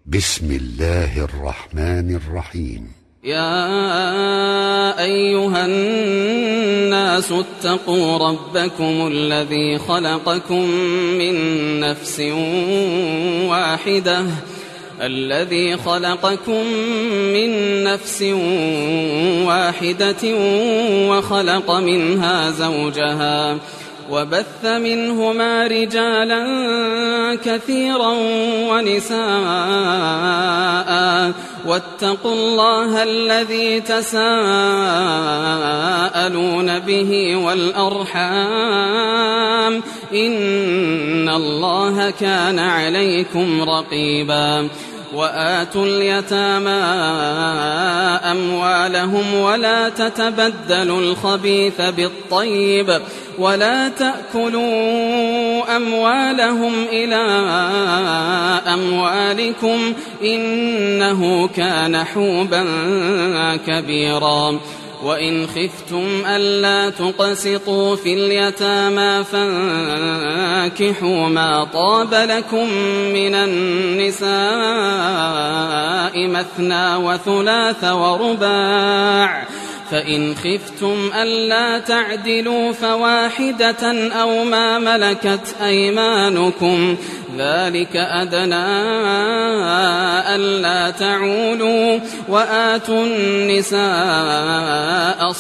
بسم الله الرحمن الرحيم. يا أيها الناس اتقوا ربكم الذي خلقكم من نفس واحدة وخلق منها زوجها وبث منهما رجالا كثيرا ونساء واتقوا الله الذي تساءلون به والأرحام إن الله كان عليكم رقيبا. وآتوا اليتامى أموالهم ولا تتبدلوا الخبيث بالطيب ولا تأكلوا أموالهم إلى أموالكم إنه كان حوبا كبيرا. وإن خفتم ألا تقسطوا في اليتامى فانكحوا ما طاب لكم من النساء مثنى وثلاث ورباع، فإن خفتم ألا تعدلوا فواحدة أو ما ملكت أيمانكم ذلك أدنى ألا تعولوا. وآتوا النساء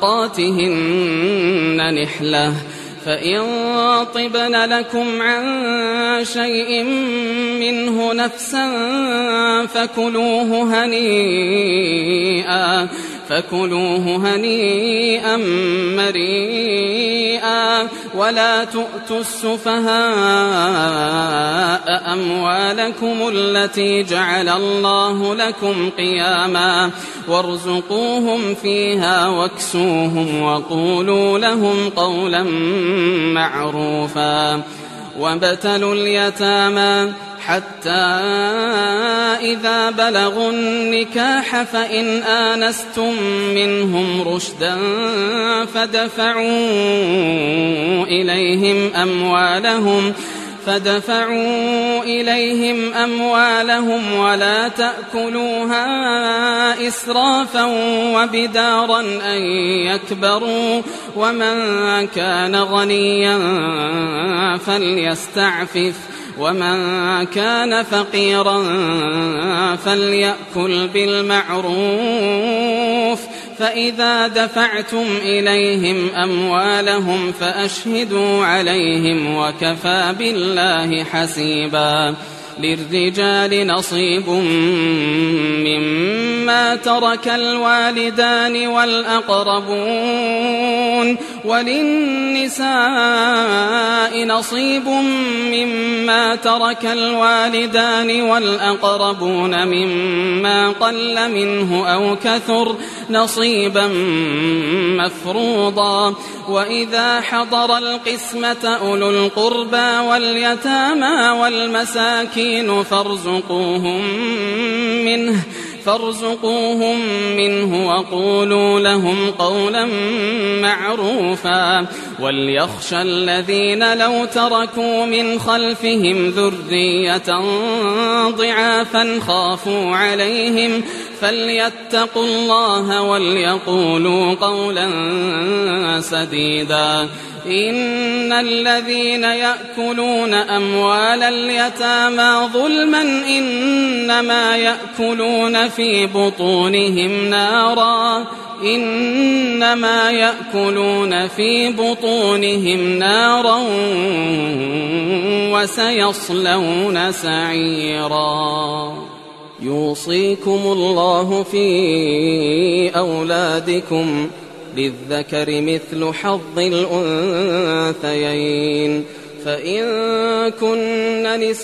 صدقاتهن نحلة، فإن طبن لكم عن شيء منه نفسا فكلوه هنيئا مريئا. ولا تؤتوا السفهاء أموالكم التي جعل الله لكم قياما وارزقوهم فيها واكسوهم وقولوا لهم قولا معروفا. وابتلوا اليتامى حتى إذا بلغوا النكاح فإن آنستم منهم رشدا فدفعوا إليهم أموالهم ولا تأكلوها إسرافا وبدارا أن يكبروا. ومن كان غنيا فليستعفف ومن كان فقيرا فليأكل بالمعروف. فإذا دفعتم إليهم أموالهم فأشهدوا عليهم وكفى بالله حسيبا. للرجال نصيب مما ترك الوالدان والأقربون وللنساء نصيب مما ترك الوالدان والأقربون مما قل منه أو كثر نصيبا مفروضا. وإذا حضر القسمة أولو القربى واليتامى والمساكين فارزقوهم منه وقولوا لهم قولا معروفا. وليخشى الذين لو تركوا من خلفهم ذرية ضعافا خافوا عليهم فليتقوا الله وليقولوا قولا سديدا. إن الذين يأكلون أموال اليتامى ظلما إنما يأكلون في بطونهم نارا وسيصلون سعيرا. يوصيكم الله في أولادكم للذكر مثل حظ الأنثيين. فإن كن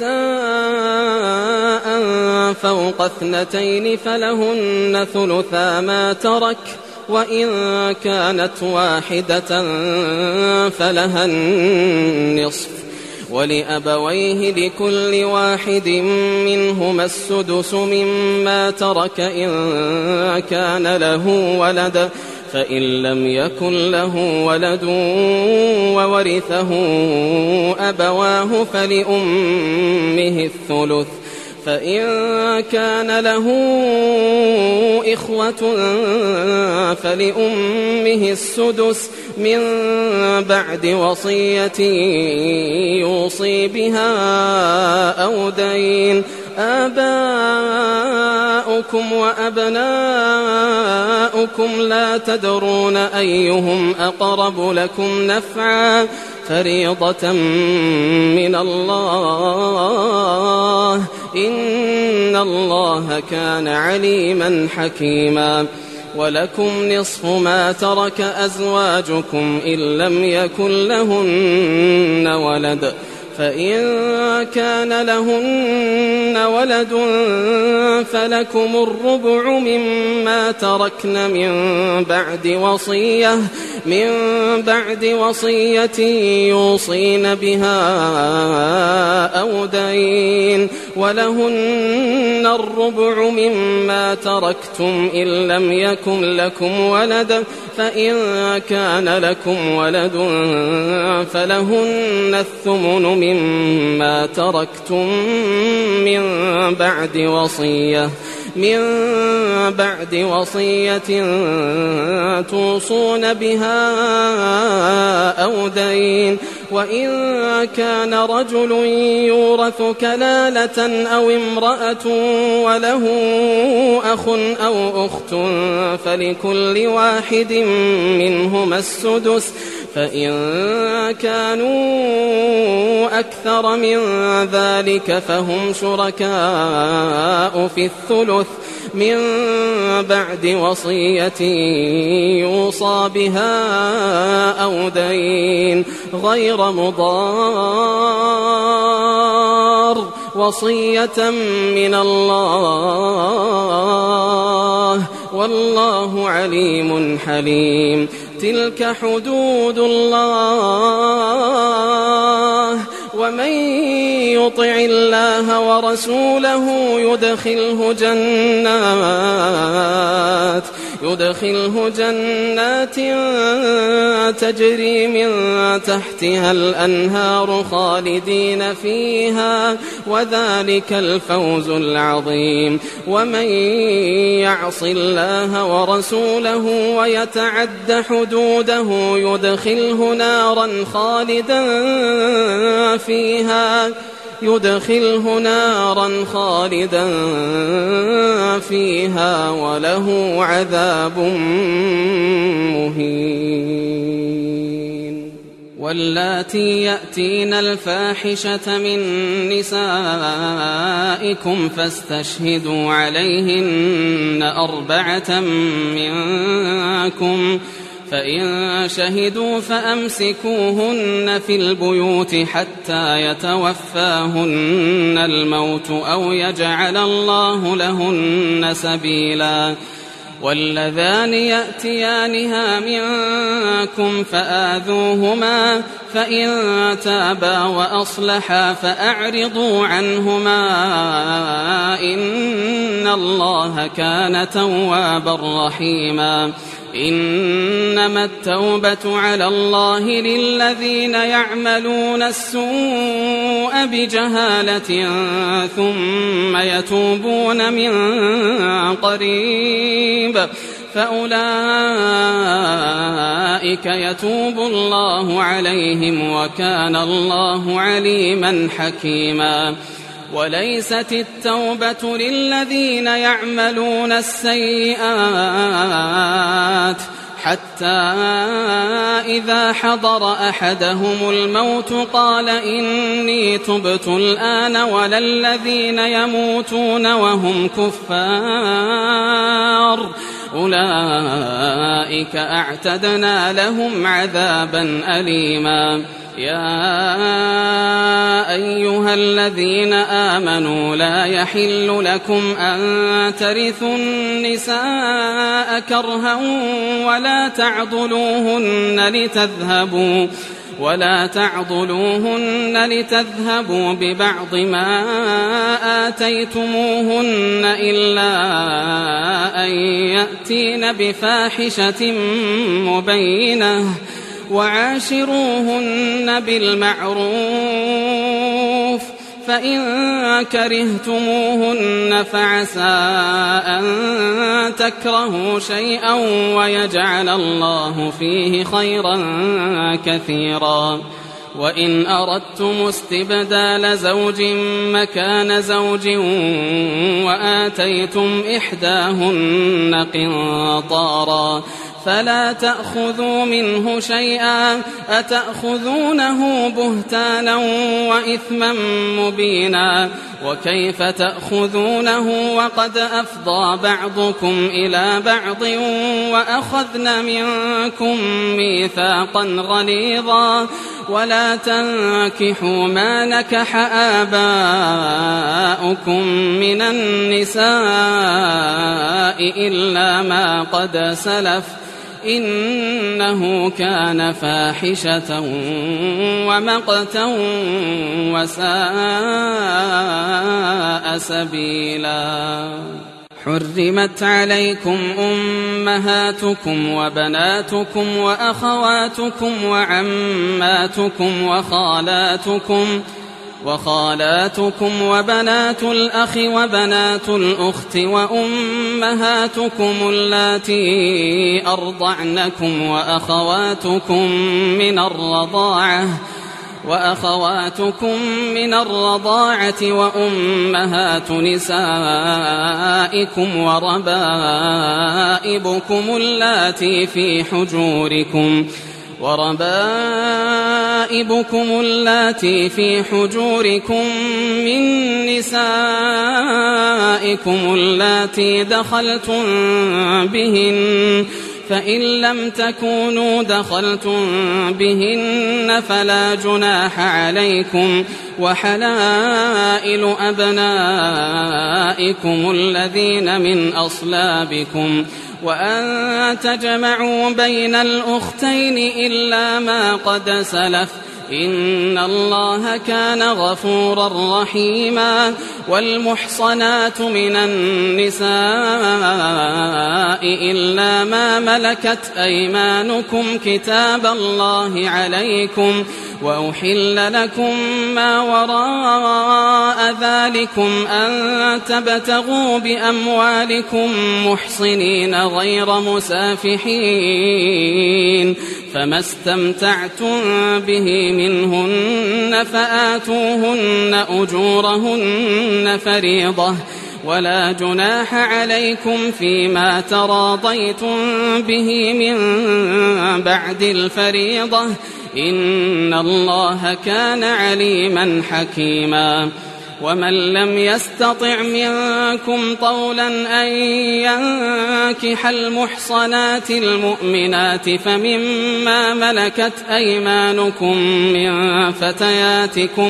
نساء فوق 2 فلهن ثلثا ما ترك، وإن كانت واحدة فلها النصف، ولأبويه لكل واحد منهما السدس مما ترك إن كان له ولد، فإن لم يكن له ولد وورثه أبواه فلأمه الثلث، فإن كان له إخوة فلأمه السدس من بعد وصية يوصي بها أو دين. آباؤكم وأبناؤكم لا تدرون أيهم أقرب لكم نفعا فريضة من الله إن الله كان عليما حكيما. ولكم نصف ما ترك أزواجكم إن لم يكن لهن ولد فإن كان لهن ولد فلكم الربع مما تركن من بعد وصية يوصين بها أو دين. ولهن الربع مما تركتم إن لم يكن لكم ولد فإن كان لكم ولد فلهن الثمن مما تركتم من بعد وصية توصون بها أو دين. وإن كان رجل يورث كلالة أو امرأة وله أخ أو أخت فلكل واحد منهما السدس فإن كانوا أكثر من ذلك فهم شركاء في الثلث من بعد وصية يوصى بها أو دين غير مضار وصية من الله والله عليم حليم. تلك حدود الله ومن يطع الله ورسوله يدخله جنات تجري من تحتها الأنهار خالدين فيها وذلك الفوز العظيم. ومن يعص الله ورسوله ويتعد حدوده يدخله نارا خالدا فيها وله عذاب مهين. واللاتي يأتين الفاحشة من نسائكم فاستشهدوا عليهن 4 منكم فإن شهدوا فأمسكوهن في البيوت حتى يتوفاهن الموت أو يجعل الله لهن سبيلا. واللذان يأتيانها منكم فآذوهما فإن تابا وأصلحا فأعرضوا عنهما إن الله كان توابا رحيما. إنما التوبة على الله للذين يعملون السوء بجهالة ثم يتوبون من قريب فأولئك يتوب الله عليهم وكان الله عليما حكيما. وليست التوبة للذين يعملون السيئات حتى إذا حضر أحدهم الموت قال إني تبت الآن ولا الذين يموتون وهم كفار أولئك أعتدنا لهم عذابا أليما. يا أيها الذين آمنوا لا يحل لكم أن ترثوا النساء كرها ولا تعضلوهن لتذهبوا ببعض ما آتيتموهن إلا أن يأتين بفاحشة مبينة وعاشروهن بالمعروف فإن كرهتموهن فعسى أن تكرهوا شيئا ويجعل الله فيه خيرا كثيرا. وإن أردتم استبدال زوج مكان زوج وآتيتم إحداهن قنطارا فلا تأخذوا منه شيئا أتأخذونه بهتانا وإثما مبينا. وكيف تأخذونه وقد أفضى بعضكم إلى بعض وأخذن منكم ميثاقا غليظا. ولا تنكحوا ما نكح آباؤكم من النساء إلا ما قد سلف إنه كان فاحشة ومقتا وساء سبيلا. حرمت عليكم أمهاتكم وبناتكم وأخواتكم وعماتكم وخالاتكم وبنات الأخ وبنات الأخت وأمهاتكم اللاتي أرضعنكم وأخواتكم من الرضاعة وأمهات نسائكم وربائبكم اللاتي في حجوركم من نسائكم اللاتي دخلتم بهن فإن لم تكونوا دخلتم بهن فلا جناح عليكم. وحلائل أبنائكم الذين من أصلابكم وأن تجمعوا بين الأختين إلا ما قد سلف إن الله كان غفورا رحيما. والمحصنات من النساء إلا ما ملكت أيمانكم كتاب الله عليكم وأحل لكم ما وراء ذلكم أن تبتغوا بأموالكم محصنين غير مسافحين فما استمتعتم به منهن فآتوهن أجورهن فريضة ولا جناح عليكم فيما تراضيتم به من بعد الفريضة إن الله كان عليما حكيما. ومن لم يستطع منكم طولا أن ينكح المحصنات المؤمنات فمما ملكت أيمانكم من فتياتكم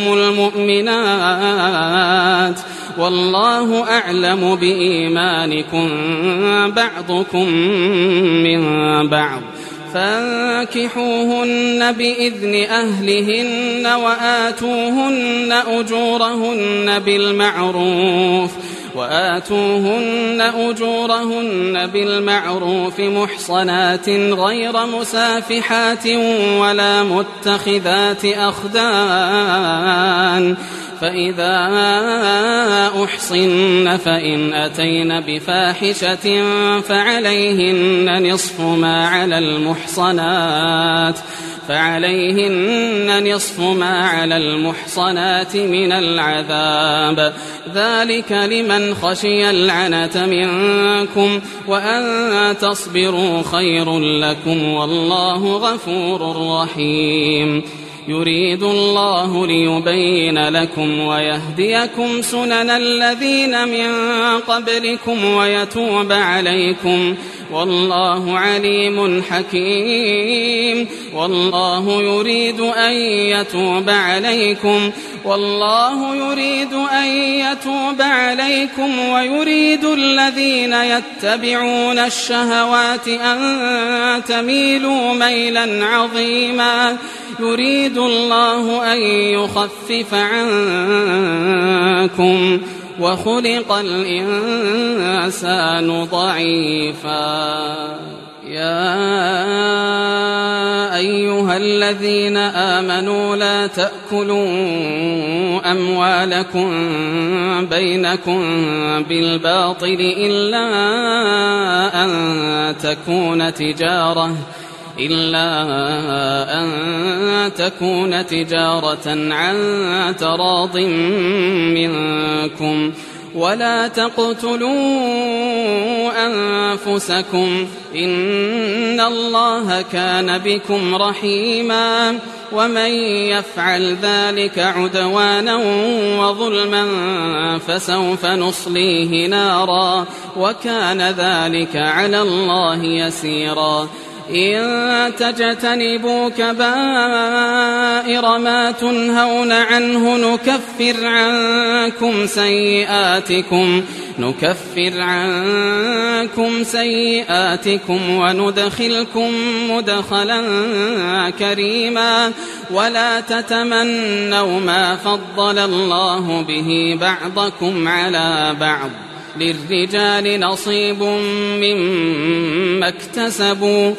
المؤمنات والله أعلم بإيمانكم بعضكم من بعض فانكحوهن بإذن أهلهن وآتوهن أجورهن بالمعروف محصنات غير مسافحات ولا متخذات أخدان فإذا أحصن فإن أتين بفاحشة فعليهن نصف ما على المحصنات من العذاب ذلك لمن خشي العنة منكم وأن تصبروا خير لكم والله غفور رحيم. يريد الله ليبين لكم ويهديكم سنن الذين من قبلكم ويتوب عليكم والله عليم حكيم. والله يريد أن يتوب عليكم ويريد الذين يتبعون الشهوات أن تميلوا ميلا عظيما. يريد الله أن يخفف عنكم وخلق الإنسان ضعيفا. يا أيها الذين آمنوا لا تأكلوا أموالكم بينكم بالباطل إلا أن تكون تجارة عن تراض منكم ولا تقتلوا أنفسكم إن الله كان بكم رحيما ومن يفعل ذلك عدوانا وظلما فسوف نصليه نارا وكان ذلك على الله يسيرا إن تجتنبوا كبائر ما تنهون عنه نكفر عنكم سيئاتكم وندخلكم مدخلا كريما ولا تتمنوا ما فضل الله به بعضكم على بعض للرجال نصيب مما اكتسبوا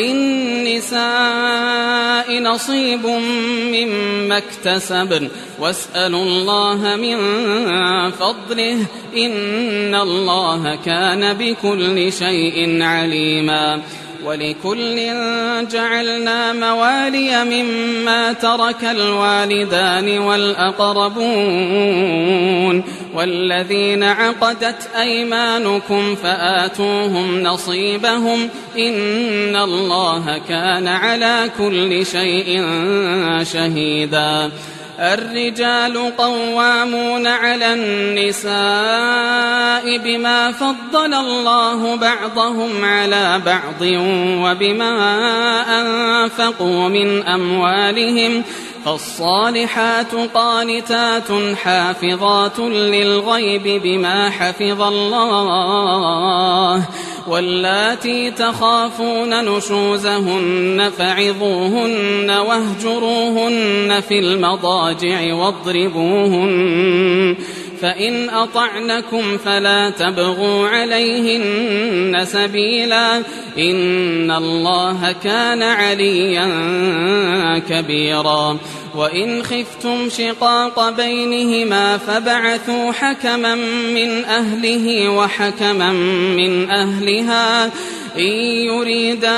وللنساء نصيب مما اكتسبن واسألوا الله من فضله إن الله كان بكل شيء عليما ولكل جعلنا موالي مما ترك الوالدان والأقربون والذين عقدت أيمانكم فآتوهم نصيبهم إن الله كان على كل شيء شهيدا الرجال قوامون على النساء بما فضل الله بعضهم على بعض وبما أنفقوا من أموالهم فالصالحات قانتات حافظات للغيب بما حفظ الله واللاتي تخافون نشوزهن فعظوهن واهجروهن في المضاجع واضربوهن فإن أطعنكم فلا تبغوا عليهن سبيلا إن الله كان عليا كبيرا وإن خفتم شقاق بينهما فبعثوا حكما من أهله وحكما من أهلها إن يريدا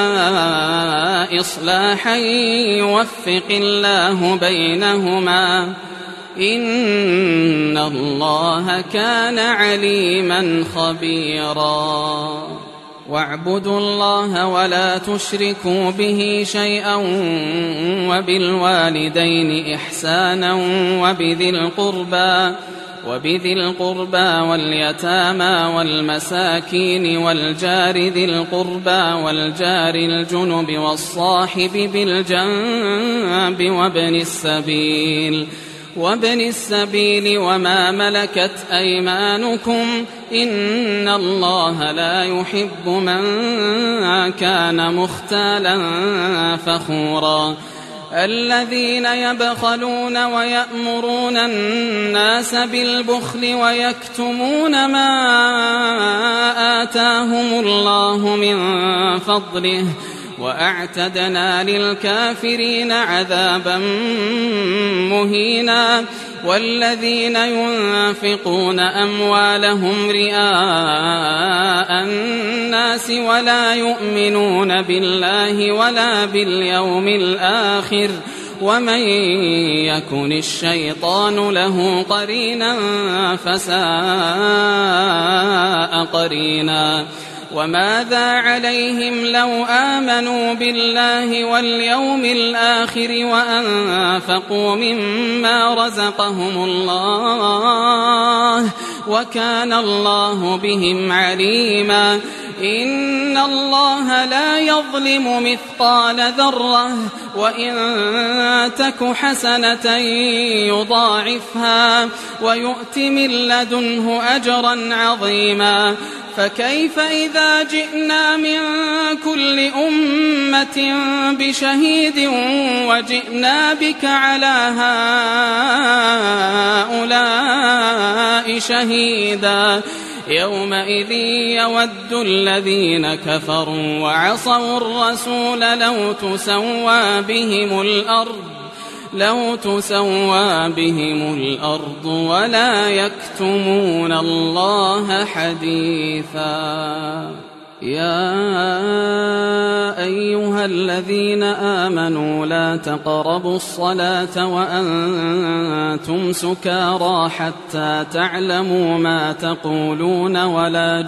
إصلاحا يوفق الله بينهما إن الله كان عليما خبيرا واعبدوا الله ولا تشركوا به شيئا وبالوالدين إحسانا وبذي القربى واليتامى والمساكين والجار ذي القربى والجار الجنب والصاحب بالجنب وابن السبيل وما ملكت أيمانكم إن الله لا يحب من كان مختالا فخورا الذين يبخلون ويأمرون الناس بالبخل ويكتمون ما آتاهم الله من فضله وأعتدنا للكافرين عذابا مهينا والذين ينفقون أموالهم رئاء الناس ولا يؤمنون بالله ولا باليوم الآخر ومن يكن الشيطان له قرينا فساء قرينا وماذا عليهم لو آمنوا بالله واليوم الآخر وأنفقوا مما رزقهم الله وكان الله بهم عليما إن الله لا يظلم مثقال ذرة وإن تك حسنة يضاعفها ويؤت من لدنه أجرا عظيما فكيف إذا جئنا من كل أمة بشهيد وجئنا بك على هؤلاء شهيدا يومئذ يود الذين كفروا وعصوا الرسول لو تسوى بهم الأرض ولا يكتمون الله حديثا. يا أيها الذين آمنوا لا تقربوا الصلاة وأنتم سكارى حتى تعلموا ما تقولون ولا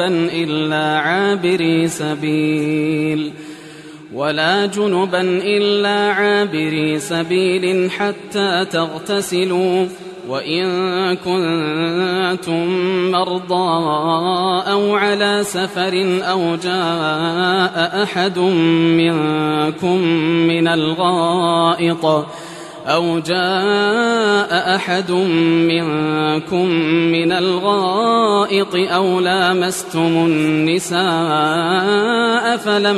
جنبا إلا عابري سبيل حتى تغتسلوا، وإن كنتم مرضى أو على سفر أو جاء أحد منكم من الغائط أو لامستم النساء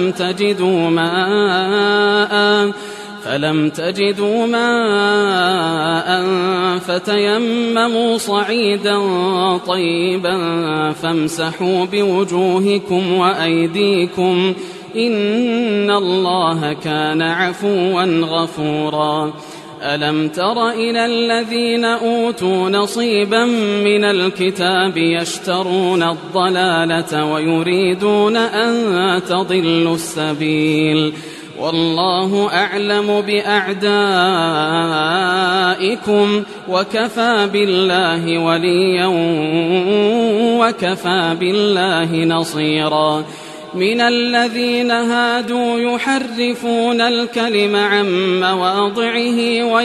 فلم تجدوا ماء فتيمموا صعيدا طيبا فامسحوا بوجوهكم وأيديكم إن الله كان عفوا غفورا. ألم تر إلى الذين أوتوا نصيبا من الكتاب يشترون الضلالة ويريدون أن تضلوا السبيل، والله أعلم بأعدائكم وكفى بالله وليا وكفى بالله نصيرا. من الذين هادوا يحرفون الكلم عن مواضعه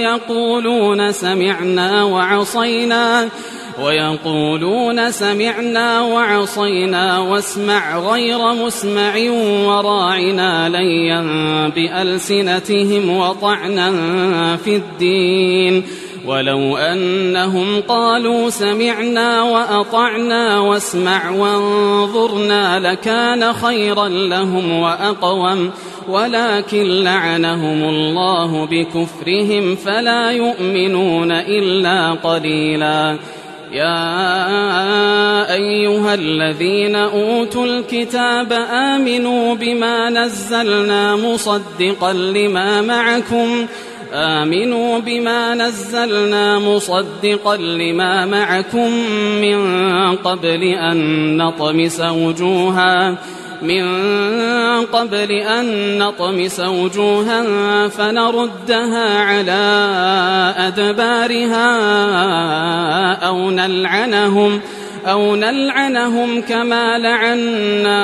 ويقولون سمعنا وعصينا واسمع غير مسمع وراعنا ليا بألسنتهم وطعنا في الدين، ولو أنهم قالوا سمعنا وأطعنا واسمع وانظرنا لكان خيرا لهم وأقوم، ولكن لعنهم الله بكفرهم فلا يؤمنون إلا قليلا. يا أيها الذين أوتوا الكتاب آمنوا بما نزلنا مصدقا لما معكم من قبل أن نطمس وجوها فنردها على أدبارها أو نلعنهم كما لعنا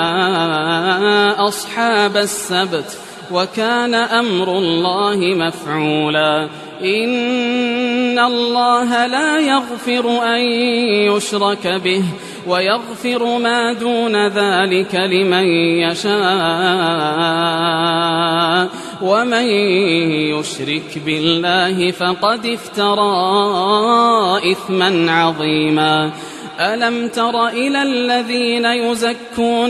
أصحاب السبت، وكان أمر الله مفعولا. إن الله لا يغفر أن يشرك به ويغفر ما دون ذلك لمن يشاء، ومن يشرك بالله فقد افترى إثما عظيما. ألم تر إلى الذين يزكون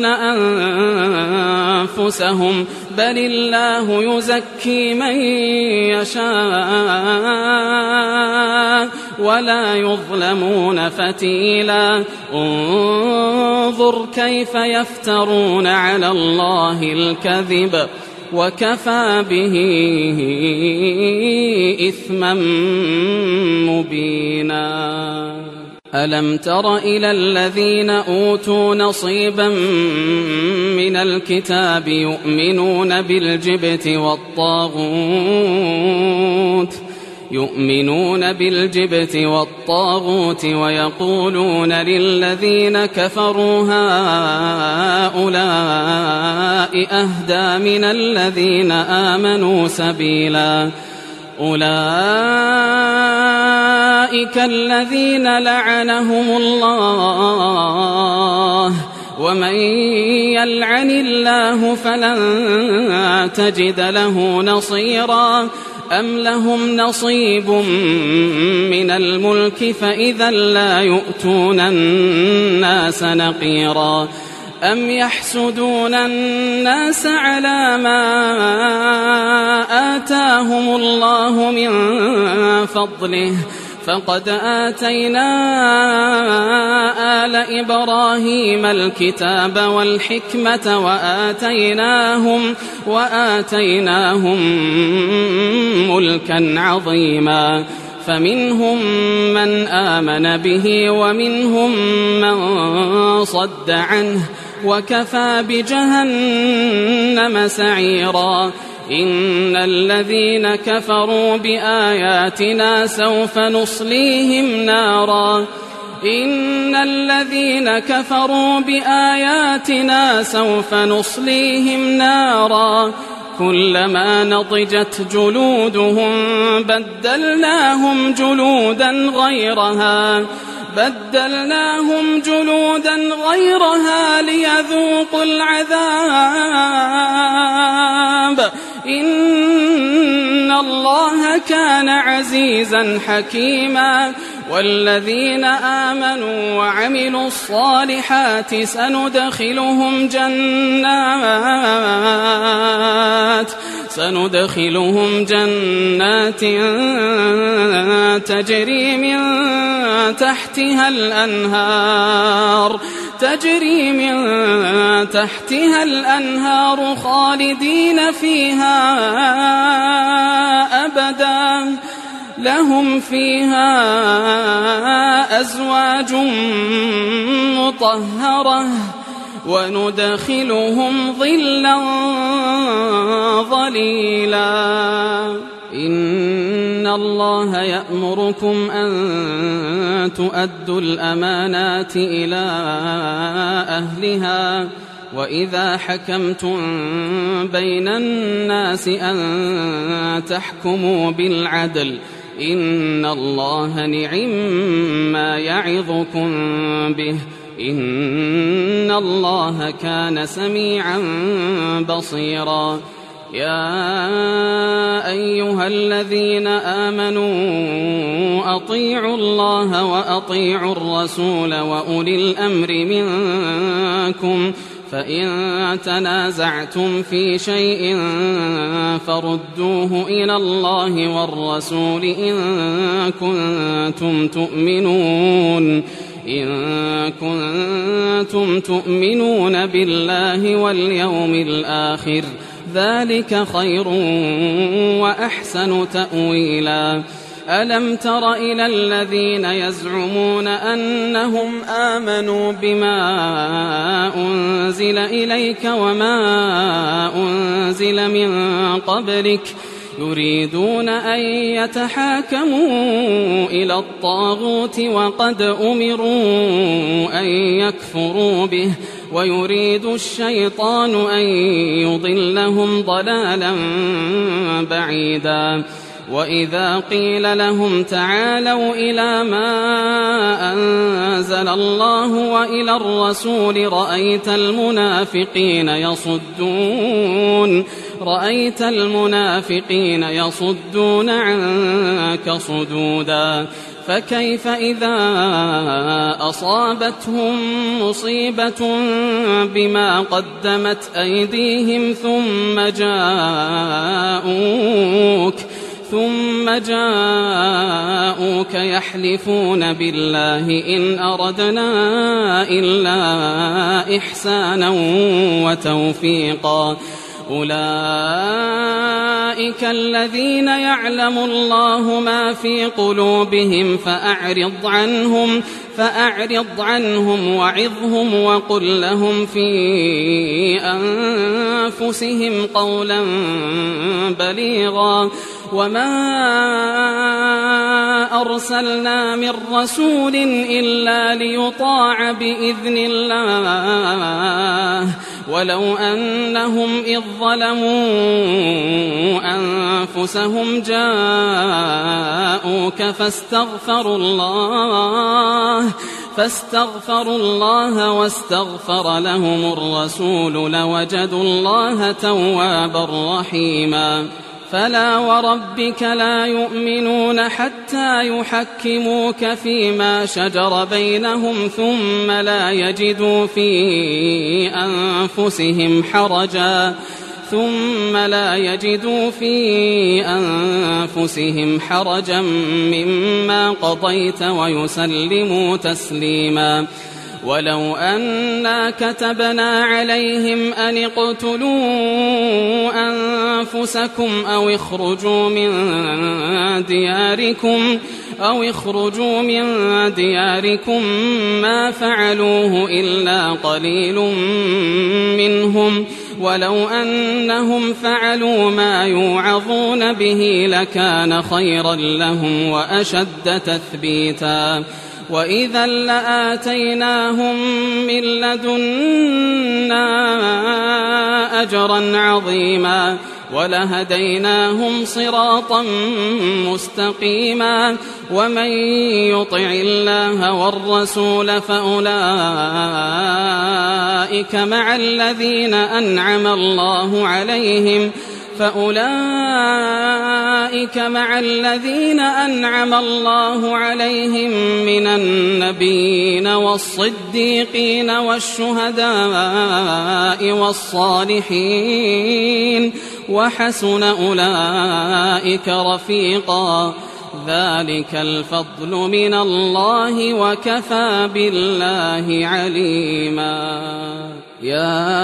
أنفسهم بل الله يزكي من يشاء ولا يظلمون فتيلا. انظر كيف يفترون على الله الكذب وكفى به إثما مبينا. ألم تر إلى الذين أوتوا نصيبا من الكتاب يؤمنون بالجبت والطاغوت ويقولون للذين كفروا هؤلاء أهدى من الذين آمنوا سبيلا. أولئك الذين لعنهم الله، ومن يلعن الله فلن تجد له نصيرا. أم لهم نصيب من الملك فإذا لا يؤتون الناس نقيرا. أم يحسدون الناس على ما آتاهم الله من فضله فقد آتينا آل إبراهيم الكتاب والحكمة وآتيناهم ملكا عظيما فمنهم من آمن به ومنهم من صد عنه وكفى بجهنم سعيرا إن الذين كفروا بآياتنا سوف نصليهم نارا كلما نضجت جلودهم بدلناهم جلودا غيرها ليذوقوا العذاب إن الله كان عزيزا حكيما والذين آمنوا وعملوا الصالحات سندخلهم جنات تجري من تحتها الأنهار خالدين فيها أبدا لهم فيها أزواج مطهرة وندخلهم ظلا ظليلا إن الله يأمركم أن تؤدوا الأمانات إلى أهلها وإذا حكمتم بين الناس أن تحكموا بالعدل إن الله نعم يعظكم به إن الله كان سميعا بصيرا يا أيها الذين آمنوا أطيعوا الله وأطيعوا الرسول وأولي الأمر منكم فإن تنازعتم في شيء فردوه إلى الله والرسول إن كنتم تؤمنون بالله واليوم الآخر ذلك خير وأحسن تأويلا ألم تر إلى الذين يزعمون أنهم آمنوا بما أنزل إليك وما أنزل من قبلك يريدون أن يتحاكموا إلى الطاغوت وقد أمروا أن يكفروا به ويريد الشيطان أن يضلهم ضلالا بعيدا وإذا قيل لهم تعالوا إلى ما أنزل الله وإلى الرسول رأيت المنافقين يصدون عنك صدودا فكيف إذا أصابتهم مصيبة بما قدمت أيديهم ثم جاءوك يحلفون بالله إن أردنا إلا إحسانا وتوفيقا أولئك الذين يعلم الله ما في قلوبهم فأعرض عنهم وعظهم وقل لهم في أنفسهم قولا بليغا وما أرسلنا من رسول إلا ليطاع بإذن الله ولو أنهم إذ ظلموا أنفسهم جاءوك فاستغفروا الله واستغفر لهم الرسول لوجدوا الله توابا رحيما فلا وربك لا يؤمنون حتى يحكموك فيما شجر بينهم ثم لا يجدوا في أنفسهم حرجا مما قضيت ويسلموا تسليما. ولو أنا كتبنا عليهم أن اقتلوا أنفسكم أو اخرجوا من دياركم ما فعلوه إلا قليل منهم، ولو أنهم فعلوا ما يوعظون به لكان خيرا لهم وأشد تثبيتا. وإذا لآتيناهم من لدنا أجرا عظيما ولهديناهم صراطا مستقيما. ومن يطع الله والرسول فأولئك مع الذين أنعم الله عليهم من النبيين والصديقين والشهداء والصالحين وحسن أولئك رفيقا. ذلك الفضل من الله وكفى بالله عليما. يا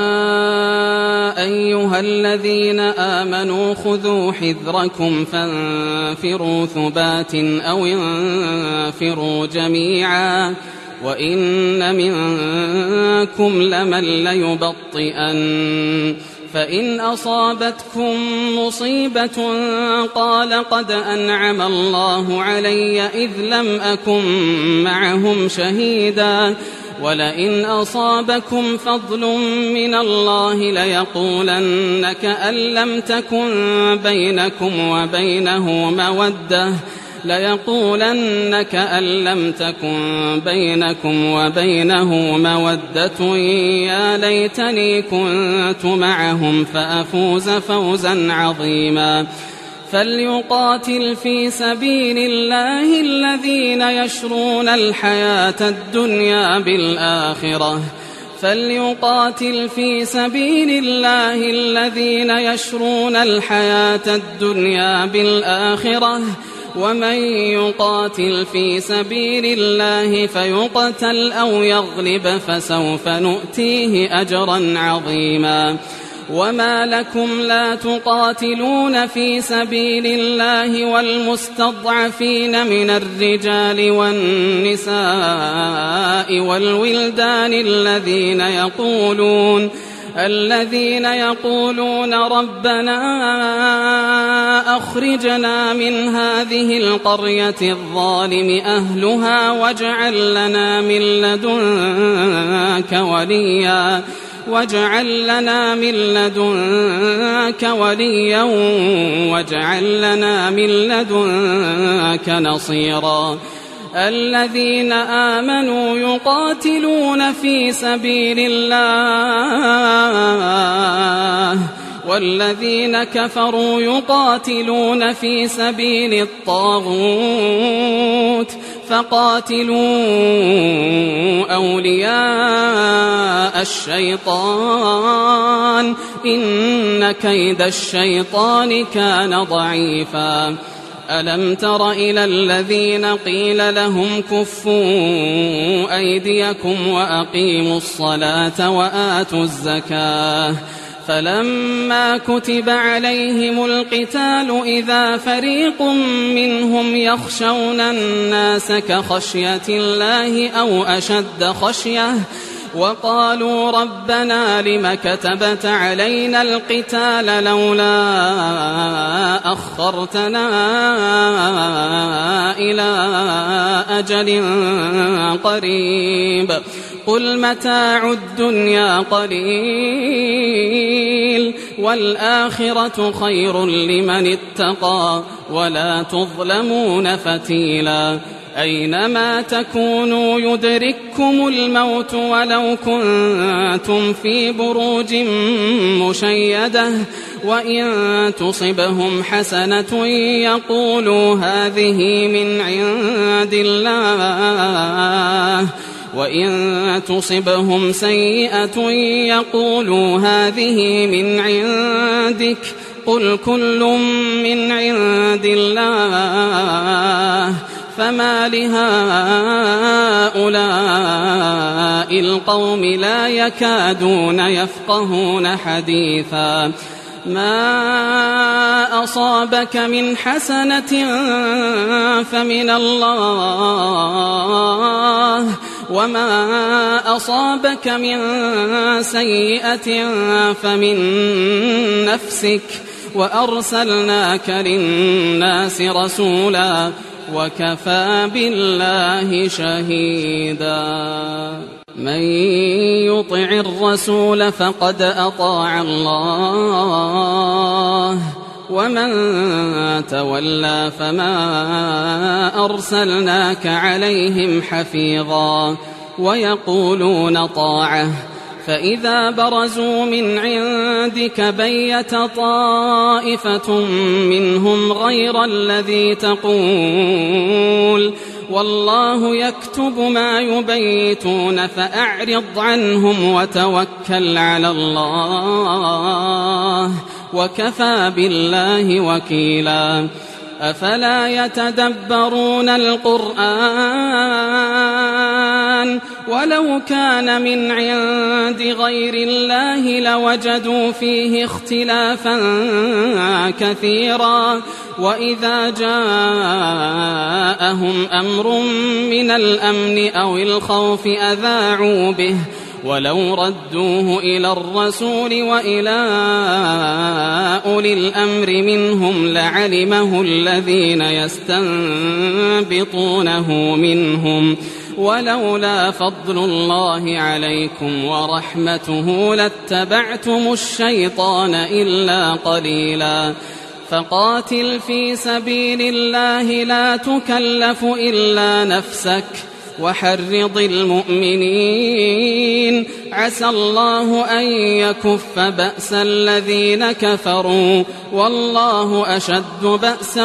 أيها الذين آمنوا خذوا حذركم فانفروا ثبات أو انفروا جميعا وإن منكم لمن ليبطئن فإن أصابتكم مصيبة قال قد أنعم الله علي إذ لم أكن معهم شهيدا ولئن أصابكم فضل من الله ليقولن كأن لم تكن بينكم وبينه مودة يا ليتني كنت معهم فأفوز فوزا عظيما. فليقاتل في سبيل الله الذين يشرون الحياة الدنيا بالآخرة ومن يقاتل في سبيل الله فيقتل أو يغلب فسوف نؤتيه أجرا عظيما. وما لكم لا تقاتلون في سبيل الله والمستضعفين من الرجال والنساء والولدان الذين يقولون ربنا أخرجنا من هذه القرية الظالم أهلها واجعل لنا من لدنك وليا واجعل لنا من لدنك نصيرا. الذين آمنوا يقاتلون في سبيل الله والذين كفروا يقاتلون في سبيل الطاغوت فقاتلوا أولياء الشيطان إن كيد الشيطان كان ضعيفا. ألم تر إلى الذين قيل لهم كفوا أيديكم وأقيموا الصلاة وآتوا الزكاة فلما كتب عليهم القتال إذا فريق منهم يخشون الناس كخشية الله أو أشد خشية وقالوا ربنا لم كتبت علينا القتال لولا أخرتنا إلى أجل قريب قل متاع الدنيا قليل والآخرة خير لمن اتقى ولا تظلمون فتيلا. أينما تكونوا يدرككم الموت ولو كنتم في بروج مشيدة وإن تصبهم حسنة يقولوا هذه من عند الله وإن تصبهم سيئة يقولوا هذه من عندك قل كل من عند الله فما لهؤلاء القوم لا يكادون يفقهون حديثا ما أصابك من حسنة فمن الله وما أصابك من سيئة فمن نفسك وأرسلناك للناس رسولا وكفى بالله شهيدا من يطع الرسول فقد أطاع الله ومن تولى فما أرسلناك عليهم حفيظا ويقولون طاعة فإذا برزوا من عندك بيت طائفة منهم غير الذي تقول والله يكتب ما يبيتون فأعرض عنهم وتوكل على الله وكفى بالله وكيلا أفلا يتدبرون القرآن ولو كان من عند غير الله لوجدوا فيه اختلافا كثيرا وإذا جاءهم أمر من الأمن أو الخوف أذاعوا به ولو ردوه إلى الرسول وإلى أولي الأمر منهم لعلمه الذين يستنبطونه منهم ولولا فضل الله عليكم ورحمته لاتبعتم الشيطان إلا قليلا فقاتل في سبيل الله لا تكلف إلا نفسك وحرض المؤمنين عسى الله أن يكف بأس الذين كفروا والله أشد بأسا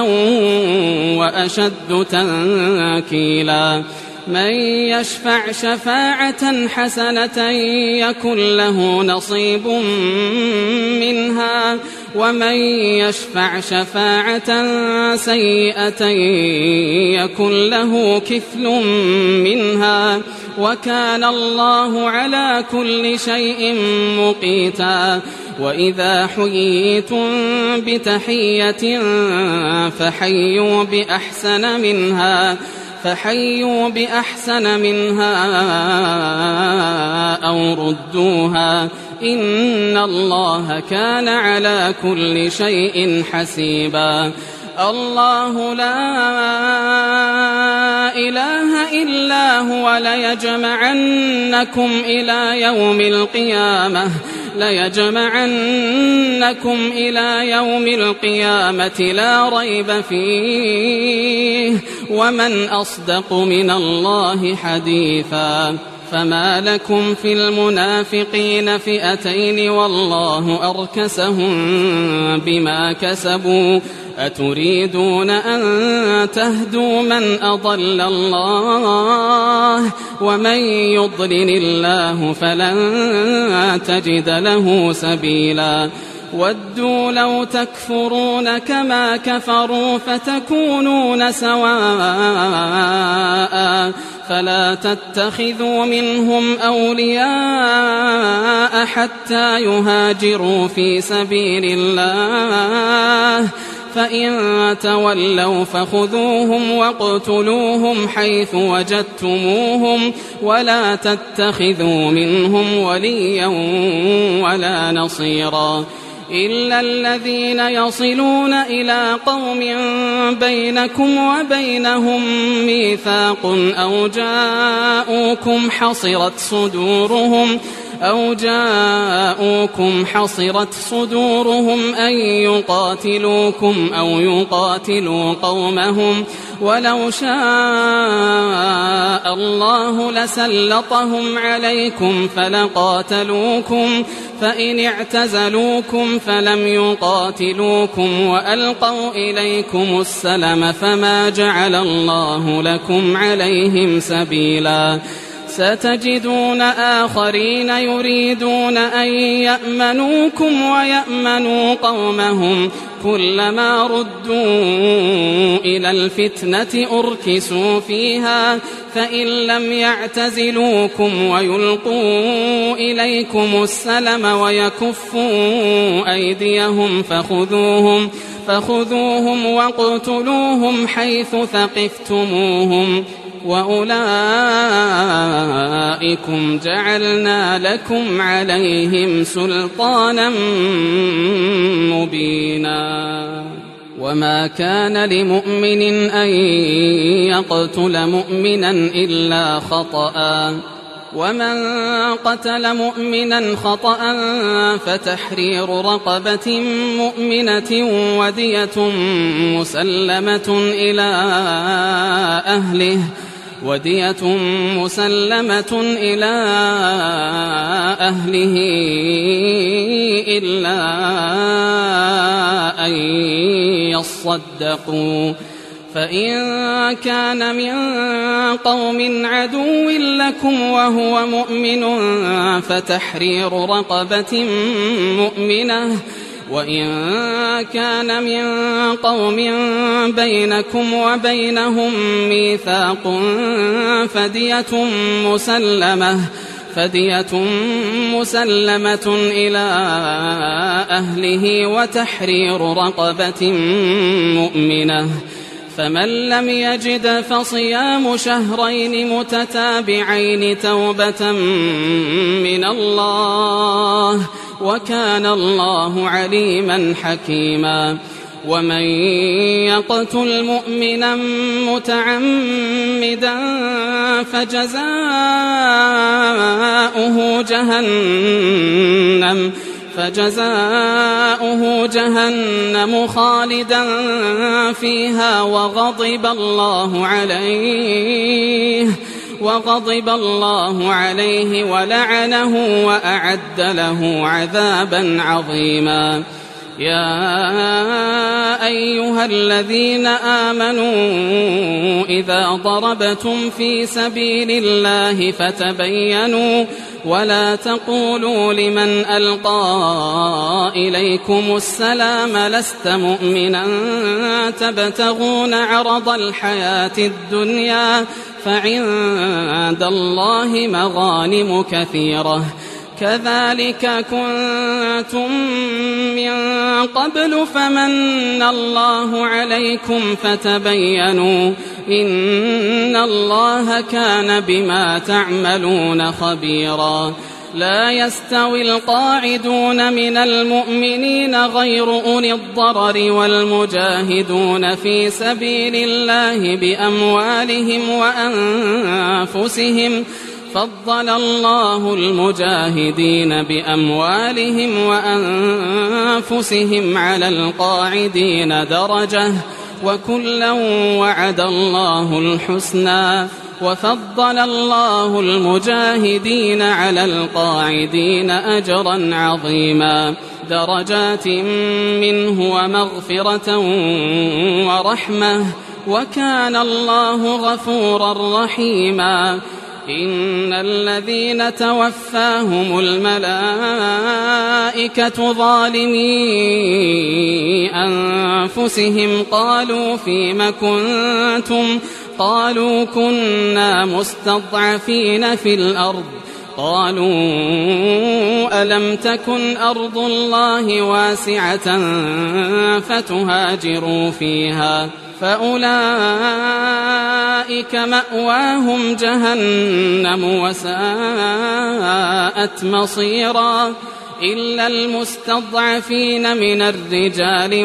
وأشد تنكيلا من يشفع شفاعة حسنة يكن له نصيب منها ومن يشفع شفاعة سيئة يكن له كفل منها وكان الله على كل شيء مقيتا وإذا حييتم بتحية فحيوا بأحسن منها أو ردوها إن الله كان على كل شيء حسيبا الله لا إله إلا هو ليجمعنكم إلى يوم القيامة لا ريب فيه ومن أصدق من الله حديثا فما لكم في المنافقين فئتين والله أركسهم بما كسبوا أتريدون أن تهدوا من أضل الله ومن يضلل الله فلن تجد له سبيلا ودوا لو تكفرون كما كفروا فتكونون سواء فلا تتخذوا منهم أولياء حتى يهاجروا في سبيل الله فإن تولوا فخذوهم واقتلوهم حيث وجدتموهم ولا تتخذوا منهم وليا ولا نصيرا إلا الذين يصلون إلى قوم بينكم وبينهم ميثاق أو جاءوكم حصرت صدورهم أن يقاتلوكم أو يقاتلوا قومهم ولو شاء الله لسلطهم عليكم فلقاتلوكم فإن اعتزلوكم فلم يقاتلوكم وألقوا إليكم السلم فما جعل الله لكم عليهم سبيلا ستجدون آخرين يريدون أن يأمنوكم ويأمنوا قومهم كلما ردوا إلى الفتنة أركسوا فيها فإن لم يعتزلوكم ويلقوا إليكم السلم ويكفوا أيديهم فخذوهم واقتلوهم حيث ثقفتموهم وأولئكم جعلنا لكم عليهم سلطانا مبينا وما كان لمؤمن أن يقتل مؤمنا إلا خطأ ومن قتل مؤمنا خطأ فتحرير رقبة مؤمنة ودية مسلمة إلى أهله إلا أن يصدقوا فإن كان من قوم عدو لكم وهو مؤمن فتحرير رقبة مؤمنة وإن كان من قوم بينكم وبينهم ميثاق فدية مسلمة إلى أهله وتحرير رقبة مؤمنة فمن لم يجد فصيام شهرين متتابعين توبة من الله وكان الله عليما حكيما ومن يقتل مؤمنا متعمدا فجزاؤه جهنم خالدا فيها وغضب الله عليه ولعنه وأعد له عذابا عظيما يا أيها الذين آمنوا إذا ضربتم في سبيل الله فتبينوا ولا تقولوا لمن ألقى إليكم السلام لست مؤمنا تبتغون عرض الحياة الدنيا فعند الله مغانم كثيرة كذلك كنتم من قبل فمن الله عليكم فتبينوا إن الله كان بما تعملون خبيرا لا يستوي القاعدون من المؤمنين غير أولي الضرر والمجاهدون في سبيل الله بأموالهم وأنفسهم فضل الله المجاهدين بأموالهم وأنفسهم على القاعدين درجة وكلا وعد الله الحسنى وفضل الله المجاهدين على القاعدين أجرا عظيما درجات منه ومغفرة ورحمة وكان الله غفورا رحيما إن الذين توفاهم الملائكة ظالمي أنفسهم قالوا فيم كنتم قالوا كنا مستضعفين في الأرض قالوا ألم تكن أرض الله واسعة فتهاجروا فيها فأولئك مأواهم جهنم وساءت مصيرا إلا المستضعفين من الرجال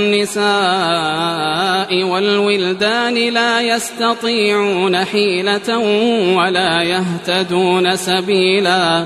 والنساء والولدان لا يستطيعون حيلة ولا يهتدون سبيلا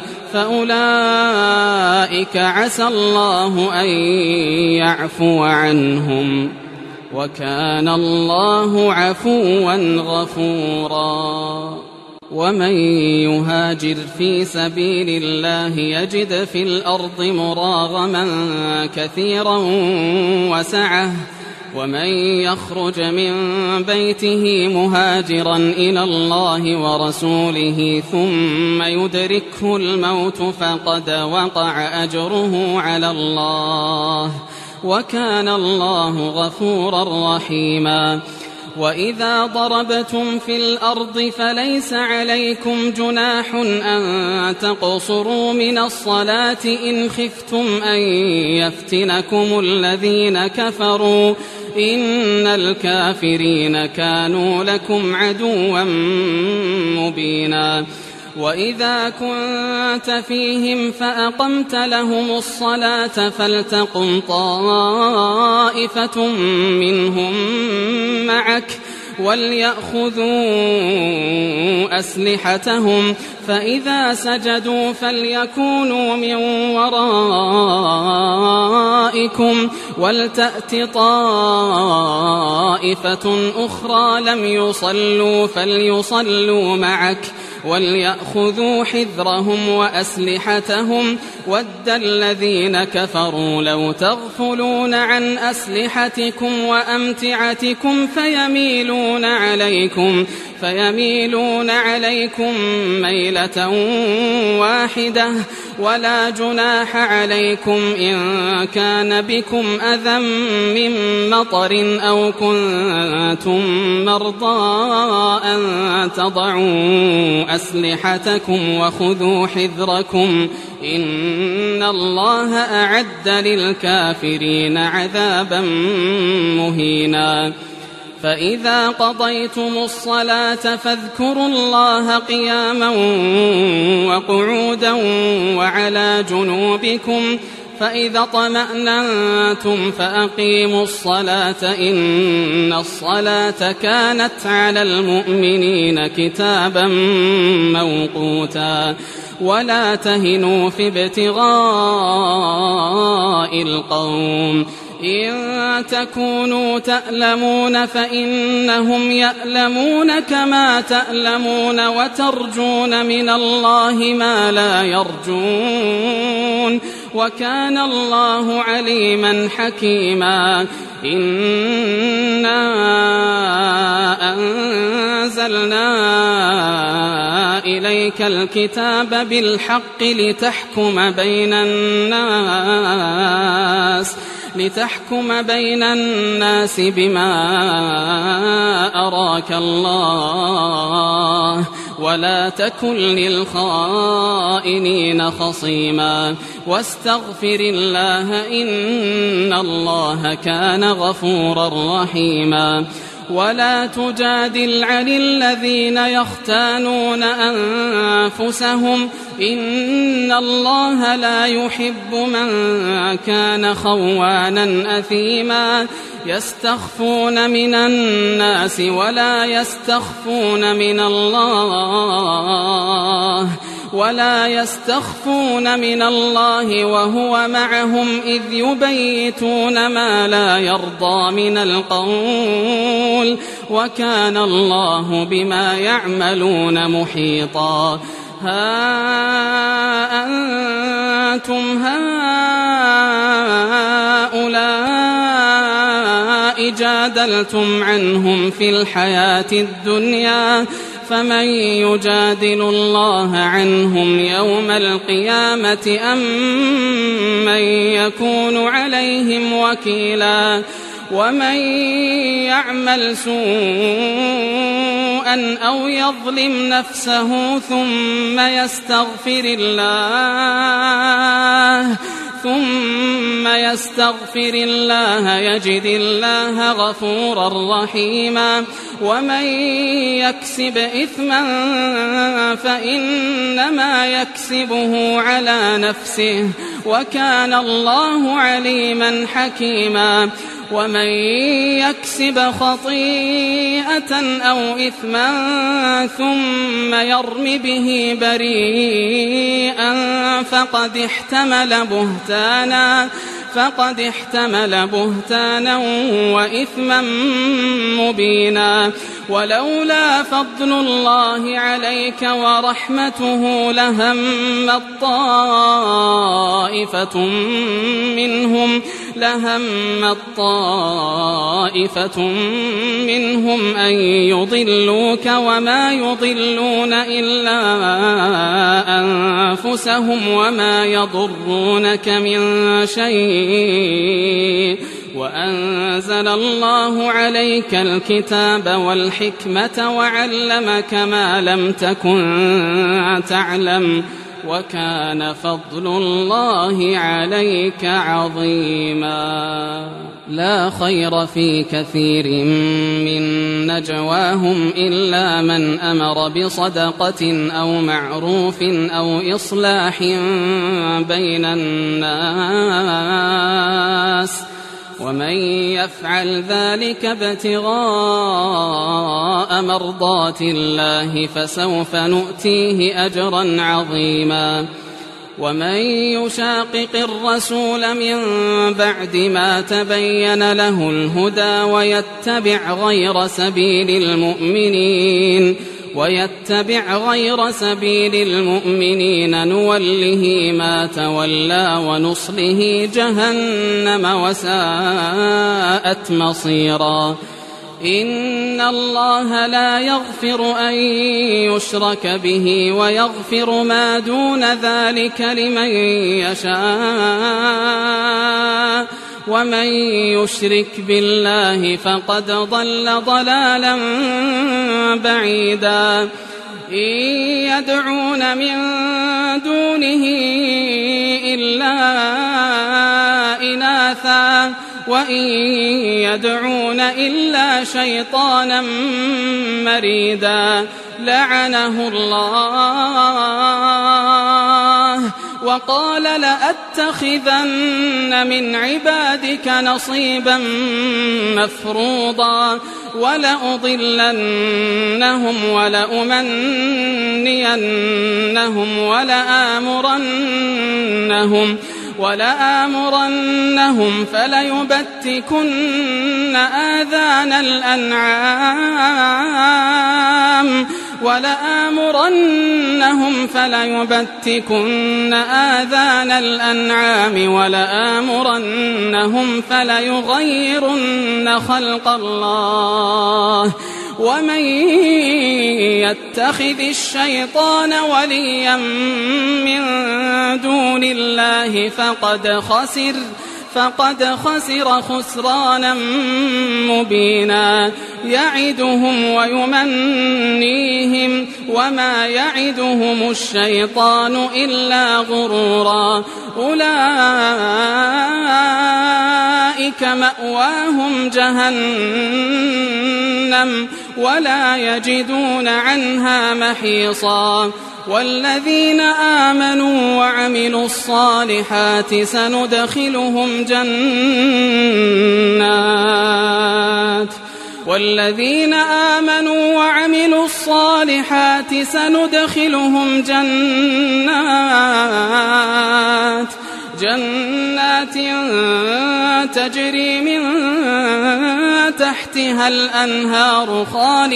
فأولئك عسى الله أن يعفو عنهم وكان الله عفوا غفورا ومن يهاجر في سبيل الله يجد في الأرض مراغما كثيرا وسعة ومن يخرج من بيته مهاجرا إلى الله ورسوله ثم يدركه الموت فقد وقع أجره على الله وكان الله غفورا رحيما. وإذا ضربتم في الأرض فليس عليكم جناح أن تقصروا من الصلاة إن خفتم أن يفتنكم الذين كفروا إن الكافرين كانوا لكم عدوا مبينا. وإذا كنت فيهم فأقمت لهم الصلاة فلتقم طائفة منهم معك وليأخذوا أسلحتهم فإذا سجدوا فليكونوا من ورائكم ولتأت طائفة أخرى لم يصلوا فليصلوا معك وليأخذوا حذرهم وأسلحتهم ود الذين كفروا لو تغفلون عن أسلحتكم وأمتعتكم فيميلون عليكم ميلة واحدة ولا جناح عليكم إن كان بكم أذى من مطر أو كنتم مرضى أن تضعوا أسلحتكم وخذوا حذركم إن الله أعد للكافرين عذابا مهينا. فإذا قضيتم الصلاة فاذكروا الله قياما وقعودا وعلى جنوبكم فإذا اطمأننتم فأقيموا الصلاة إن الصلاة كانت على المؤمنين كتابا موقوتا. ولا تهنوا في ابتغاء القوم إن تكونوا تألمون فإنهم يألمون كما تألمون وترجون من الله ما لا يرجون وكان الله عليما حكيما. إنا أنزلنا إليك الكتاب بالحق لتحكم بين الناس بما أراك الله ولا تكن للخائنين خصيما واستغفر الله إن الله كان غفورا رحيما. ولا تجادل عن الذين يختانون أنفسهم إن الله لا يحب من كان خوانا أثيما. يستخفون من الناس ولا يستخفون من الله وهو معهم إذ يبيتون ما لا يرضى من القول وكان الله بما يعملون محيطا. ها أنتم هؤلاء جادلتم عنهم في الحياة الدنيا فمن يجادل الله عنهم يوم القيامة أم من يكون عليهم وكيلا. ومن يعمل سوءا أو يظلم نفسه ثم يستغفر الله يجد الله غفورا رحيما. ومن يكسب إثما فإنما يكسبه على نفسه وكان الله عليما حكيما. ومن يكسب خطيئة أو إثما ثم يرم به بريئا فقد احتمل بهتانا وإثما مبينا. ولولا فضل الله عليك ورحمته لهمت طائفة لهمت طائفة منهم أن يضلوك وما يضلون إلا أنفسهم وما يضرونك من شيء وأنزل الله عليك الكتاب والحكمة وعلمك ما لم تكن تعلم وكان فضل الله عليك عظيما. لا خير في كثير من نجواهم إلا من أمر بصدقة أو معروف أو إصلاح بين الناس ومن يفعل ذلك ابتغاء مرضات الله فسوف نؤتيه أجرا عظيما. ومن يشاقق الرسول من بعد ما تبين له الهدى ويتبع غير سبيل المؤمنين نوله ما تولى ونصله جهنم وساءت مصيرا. إن الله لا يغفر أن يشرك به ويغفر ما دون ذلك لمن يشاء ومن يشرك بالله فقد ضل ضلالا بعيدا. إن يدعون من دونه إلا إناثا وإن يدعون إلا شيطانا مريدا لعنه الله وقال لأتخذن من عبادك نصيبا مفروضا ولأضلنهم ولأمنينهم ولآمرنهم فليبتكن آذان الأنعام ولآمرنهم فليغيرن خلق الله ومن يتخذ الشيطان وليا من دون الله فقد خسر خسرانا مبينا. يعدهم ويمنيهم وما يعدهم الشيطان إلا غرورا. أولئك مأواهم جهنم ولا يجدون عنها محيصا. والذين آمنوا وعملوا الصالحات سندخلهم جنات تجري من تحتها الأنهار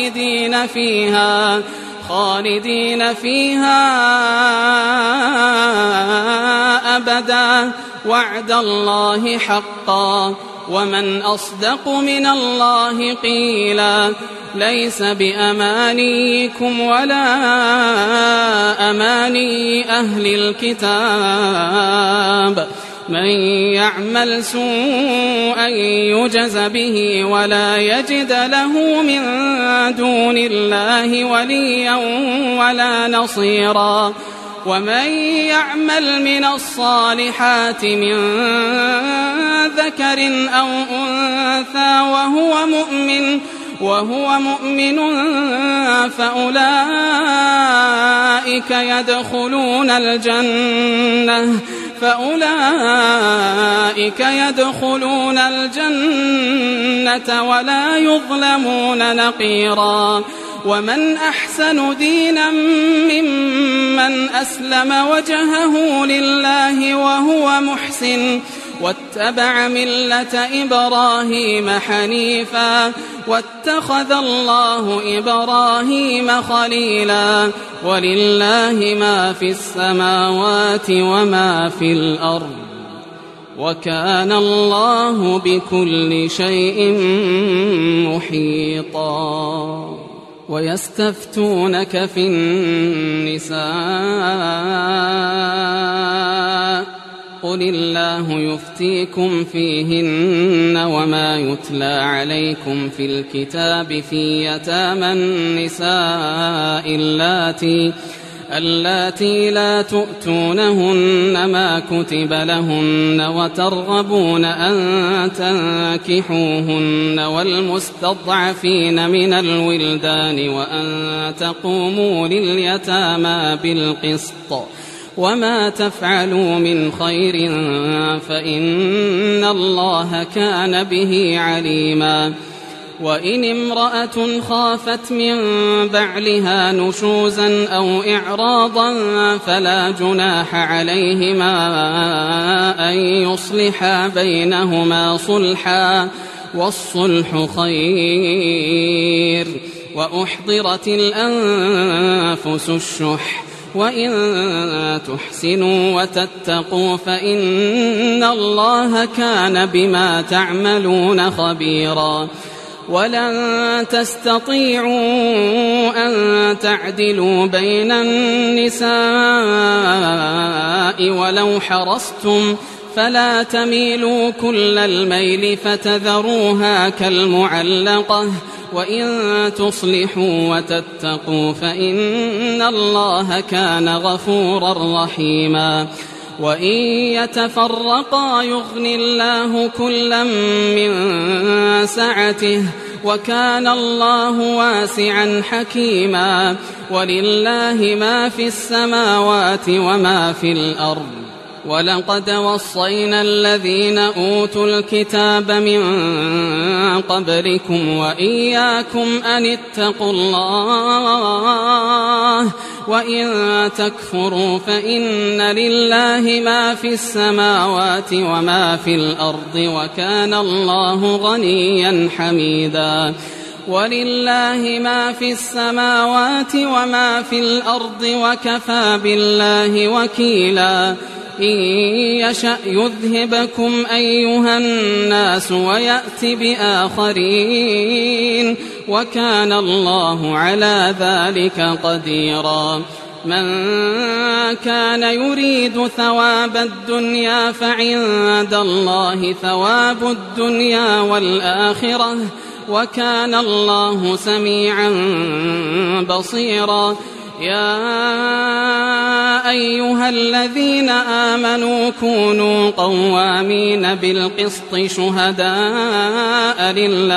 خالدين فيها أبدا وعد الله حقا ومن أصدق من الله قيلا. ليس بأمانيكم ولا أماني أهل الكتاب من يعمل سوءا يجز به ولا يجد له من دون الله وليا ولا نصيرا. ومن يعمل من الصالحات من ذكر أو أنثى وهو مؤمن فأولئك يدخلون الجنة ولا يظلمون نقيرا. ومن أحسن دينا ممن أسلم وجهه لله وهو محسن واتبع ملة إبراهيم حنيفا واتخذ الله إبراهيم خليلا. ولله ما في السماوات وما في الأرض وكان الله بكل شيء محيطا. ويستفتونك في النساء قل الله يفتيكم فيهن وما يتلى عليكم في الكتاب في يتامى النساء اللاتي لا تؤتونهن ما كتب لهن وترغبون أن تنكحوهن والمستضعفين من الولدان وأن تقوموا لليتامى بالقسط وما تفعلوا من خير فإن الله كان به عليما. وإن امرأة خافت من بعلها نشوزا أو إعراضا فلا جناح عليهما أن يصلحا بينهما صلحا والصلح خير. وأحضرت الأنفس الشح وإن تحسنوا وتتقوا فإن الله كان بما تعملون خبيرا. ولن تستطيعوا أن تعدلوا بين النساء ولو حرصتم فلا تميلوا كل الميل فتذروها كالمعلقة وإن تصلحوا وتتقوا فإن الله كان غفورا رحيما. وإن يتفرقا يغن الله كلا من سعته وكان الله واسعا حكيما. ولله ما في السماوات وما في الأرض. ولقد وصينا الذين أوتوا الكتاب من قبلكم وإياكم أن اتقوا الله وإن تكفروا فإن لله ما في السماوات وما في الأرض وكان الله غنيا حميدا. ولله ما في السماوات وما في الأرض وكفى بالله وكيلا. إن يشأ يذهبكم أيها الناس ويأت بآخرين وكان الله على ذلك قديرا. من كان يريد ثواب الدنيا فعند الله ثواب الدنيا والآخرة وكان الله سميعا بصيرا. يا أيها الذين آمنوا كونوا قوامين بالقسط شهداء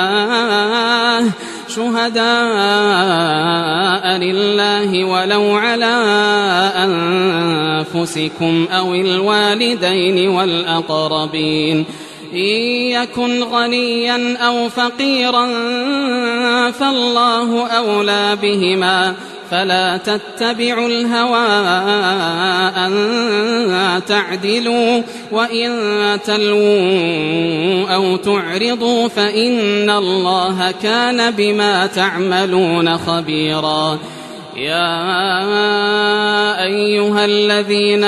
لله ولو على أنفسكم أو الوالدين والأقربين. إن يكن غنيا أو فقيرا فالله أولى بهما فلا تتبعوا الهوى أن تعدلوا وإن تلووا أو تعرضوا فإن الله كان بما تعملون خبيرا. يا أيها الذين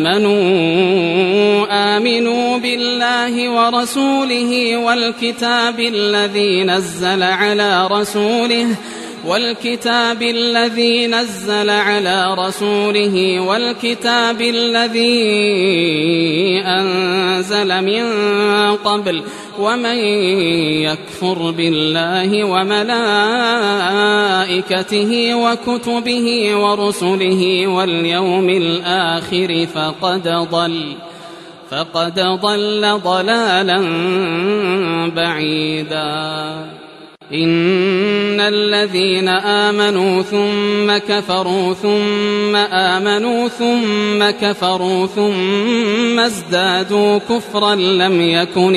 آمنوا بالله ورسوله والكتاب الذي نزل على رسوله والكتاب الذي أنزل من قبل ومن يكفر بالله وملائكته وكتبه ورسله واليوم الآخر فقد ضل ضلالا بعيدا. إن الذين آمنوا ثم كفروا ثم آمنوا ثم كفروا ثم ازدادوا كفرا لم يكن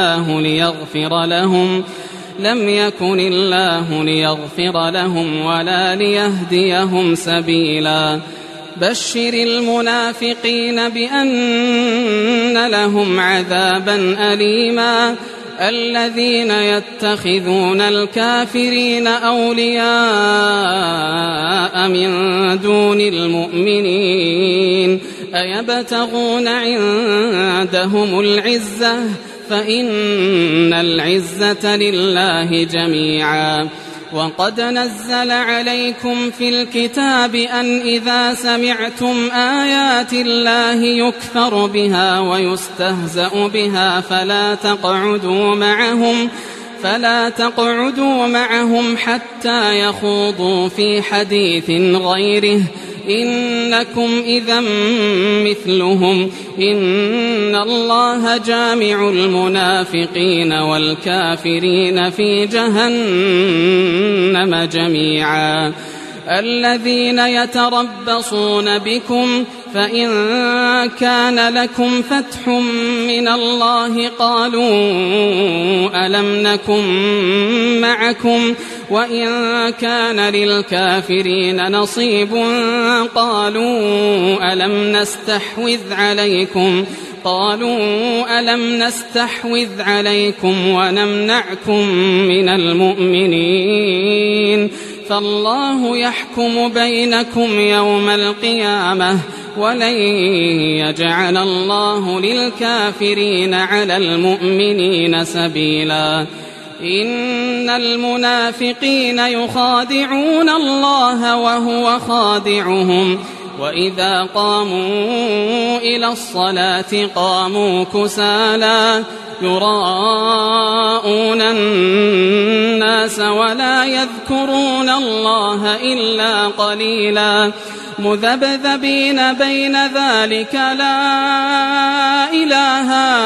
الله ليغفر لهم ولا ليهديهم سبيلا. بشر المنافقين بأن لهم عذابا أليما. الذين يتخذون الكافرين أولياء من دون المؤمنين أيبتغون عندهم العزة فإن العزة لله جميعا. وقد نزل عليكم في الكتاب أن إذا سمعتم آيات الله يكفر بها ويستهزأ بها فلا تقعدوا معهم حتى يخوضوا في حديث غيره إنكم إذا مثلهم إن الله جامع المنافقين والكافرين في جهنم جميعا. الذين يتربصون بكم فإن كان لكم فتح من الله قالوا ألم نكن معكم وإن كان للكافرين نصيب قالوا ألم نستحوذ عليكم ونمنعكم من المؤمنين فالله يحكم بينكم يوم القيامة ولن يجعل الله للكافرين على المؤمنين سبيلا. إن المنافقين يخادعون الله وهو خادعهم وإذا قاموا إلى الصلاة قاموا كسالى يراءون الناس ولا يذكرون الله إلا قليلا مذبذبين بين ذلك لا إله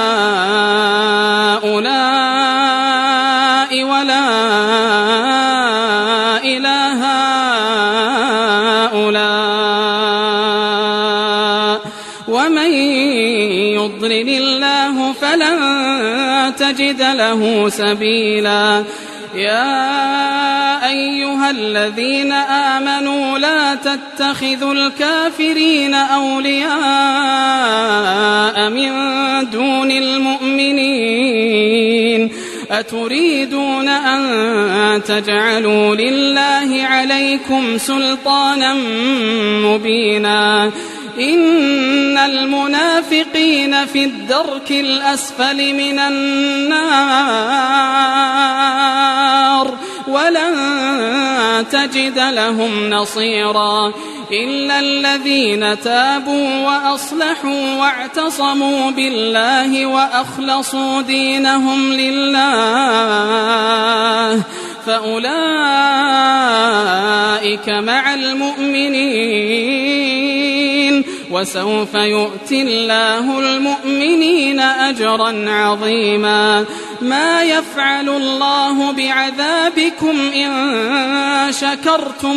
هؤلاء ولا إله هؤلاء ومن يضلل الله فلن تجد له سبيلا. يا أيها الذين آمنوا لا تتخذوا الكافرين أولياء من دون المؤمنين أتريدون أن تجعلوا لله عليكم سلطانا مبينا. إن المنافقين في الدرك الأسفل من النار ولن تجد لهم نصيرا إلا الذين تابوا وأصلحوا واعتصموا بالله وأخلصوا دينهم لله فأولئك مع المؤمنين وسوف يؤتي الله المؤمنين أجرا عظيما. ما يفعل الله بعذابكم إن شكرتم